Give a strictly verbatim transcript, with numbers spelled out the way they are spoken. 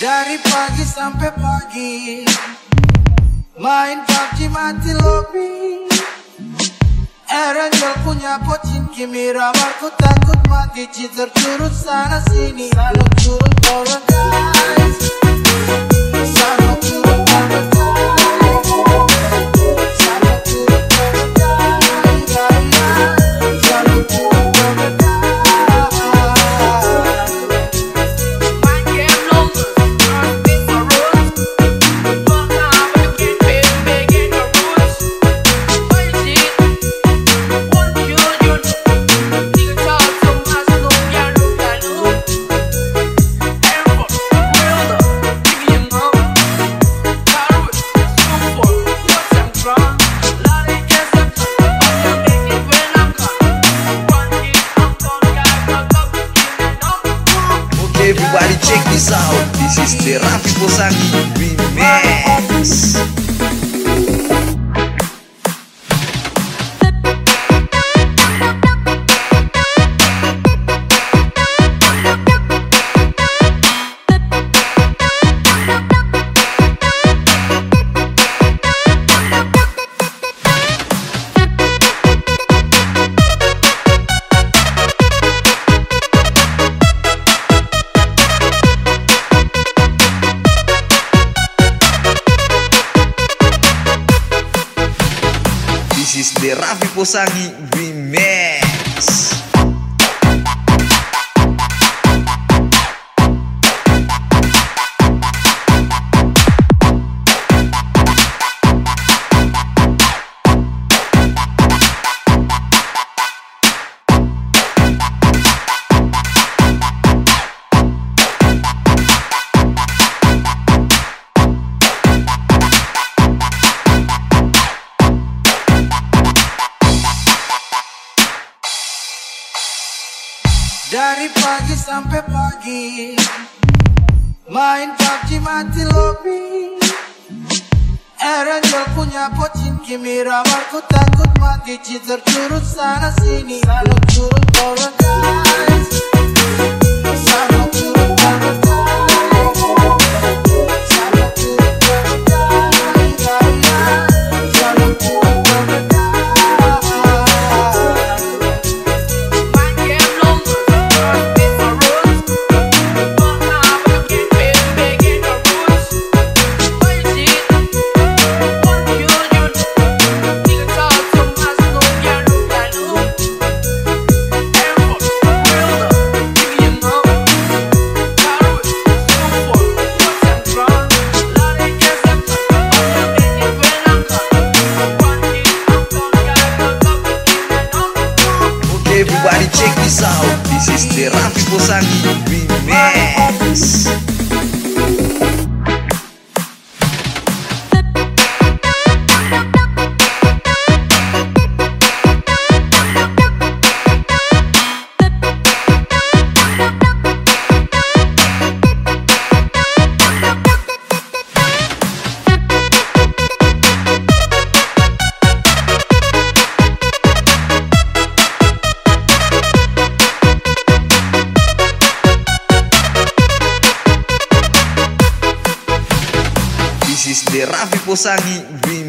Dari pagi sampai pagi main P U B G mati lobby. Erangel punya pocin kimi ramarku takut mati. Cheater curut sana sini, sana curut paradise, sana curut paradise, sana curut paradise, sana curut paradise. Everybody check this out. This is the Raffi Posangi remix. This is the Raffi Posangi remix. Dari pagi sampai pagi main P U B G mati lobby. Erangel punya pocin kimi ramarku takut mati. Cheater curut sana sini, sana curut paradise, sana curut paradise, sana curut paradise, sana curut paradise. Everybody check this out. This is the Raffi Posangi remix. This is the Raffi Posangi remix.